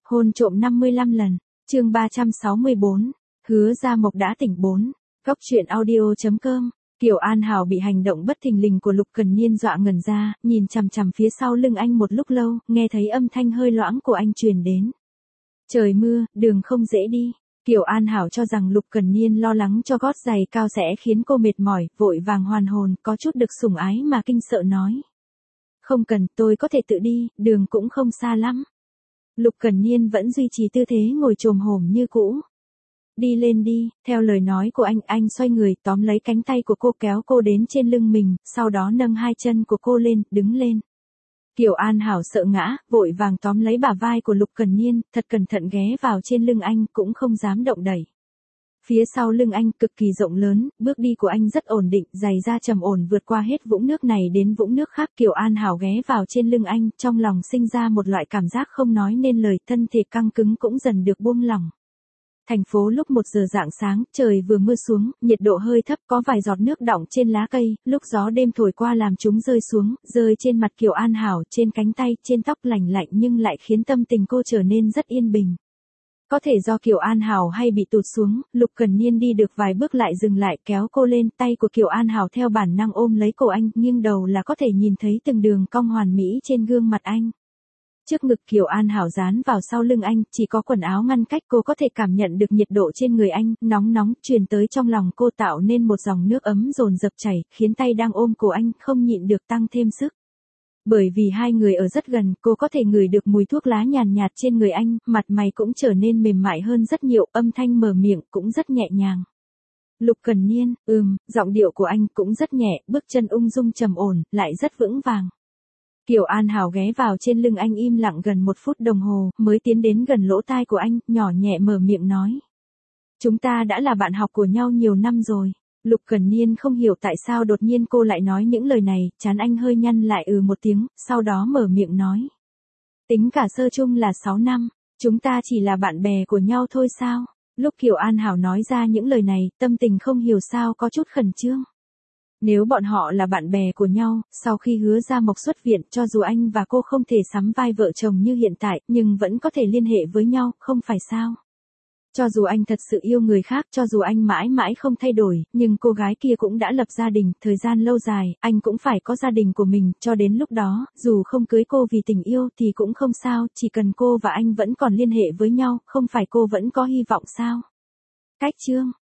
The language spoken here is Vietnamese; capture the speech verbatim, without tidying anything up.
Hôn trộm năm mươi lăm lần, chương ba trăm sáu mươi bốn, hứa Gia Mộc đã tỉnh bốn. Góc truyện audio.com, Kiều An Hảo bị hành động bất thình lình của Lục Cần Niên dọa ngẩn ra, nhìn chằm chằm phía sau lưng anh một lúc lâu, nghe thấy âm thanh hơi loãng của anh truyền đến. Trời mưa, đường không dễ đi. Kiều An Hảo cho rằng Lục Cần Niên lo lắng cho gót giày cao sẽ khiến cô mệt mỏi, vội vàng hoàn hồn, có chút được sủng ái mà kinh sợ nói. Không cần, tôi có thể tự đi, đường cũng không xa lắm. Lục Cần Niên vẫn duy trì tư thế ngồi chồm hổm như cũ. Đi lên đi, theo lời nói của anh, anh xoay người tóm lấy cánh tay của cô kéo cô đến trên lưng mình, sau đó nâng hai chân của cô lên, đứng lên. Kiều An Hảo sợ ngã, vội vàng tóm lấy bả vai của Lục Cần Niên, thật cẩn thận ghé vào trên lưng anh, cũng không dám động đẩy. Phía sau lưng anh cực kỳ rộng lớn, bước đi của anh rất ổn định, giày da trầm ổn vượt qua hết vũng nước này đến vũng nước khác. Kiều An Hảo ghé vào trên lưng anh, trong lòng sinh ra một loại cảm giác không nói nên lời, thân thể căng cứng cũng dần được buông lỏng. Thành phố lúc một giờ rạng sáng, trời vừa mưa xuống, nhiệt độ hơi thấp, có vài giọt nước đọng trên lá cây, lúc gió đêm thổi qua làm chúng rơi xuống, rơi trên mặt Kiều An Hảo, trên cánh tay, trên tóc, lành lạnh nhưng lại khiến tâm tình cô trở nên rất yên bình. Có thể do Kiều An Hảo hay bị tụt xuống, Lục Cần Niên đi được vài bước lại dừng lại, kéo cô lên, tay của Kiều An Hảo theo bản năng ôm lấy cổ anh, nghiêng đầu là có thể nhìn thấy từng đường cong hoàn mỹ trên gương mặt anh. Trước ngực Kiều An Hảo dán vào sau lưng anh, chỉ có quần áo ngăn cách, cô có thể cảm nhận được nhiệt độ trên người anh, nóng nóng, truyền tới trong lòng cô, tạo nên một dòng nước ấm dồn dập chảy, khiến tay đang ôm cổ anh không nhịn được tăng thêm sức. Bởi vì hai người ở rất gần, cô có thể ngửi được mùi thuốc lá nhàn nhạt trên người anh, mặt mày cũng trở nên mềm mại hơn rất nhiều, âm thanh mở miệng cũng rất nhẹ nhàng. Lục Cần Niên, ừm, giọng điệu của anh cũng rất nhẹ, bước chân ung dung trầm ổn, lại rất vững vàng. Kiều An Hảo ghé vào trên lưng anh im lặng gần một phút đồng hồ, mới tiến đến gần lỗ tai của anh, nhỏ nhẹ mở miệng nói. Chúng ta đã là bạn học của nhau nhiều năm rồi. Lục Cần Niên không hiểu tại sao đột nhiên cô lại nói những lời này, trán anh hơi nhăn lại ừ một tiếng, sau đó mở miệng nói. Tính cả sơ chung là sáu năm, chúng ta chỉ là bạn bè của nhau thôi sao? Lúc Kiều An Hảo nói ra những lời này, tâm tình không hiểu sao có chút khẩn trương. Nếu bọn họ là bạn bè của nhau, sau khi hứa Gia Mộc xuất viện, cho dù anh và cô không thể sắm vai vợ chồng như hiện tại, nhưng vẫn có thể liên hệ với nhau, không phải sao? Cho dù anh thật sự yêu người khác, cho dù anh mãi mãi không thay đổi, nhưng cô gái kia cũng đã lập gia đình, thời gian lâu dài, anh cũng phải có gia đình của mình, cho đến lúc đó, dù không cưới cô vì tình yêu thì cũng không sao, chỉ cần cô và anh vẫn còn liên hệ với nhau, không phải cô vẫn có hy vọng sao? Cách chương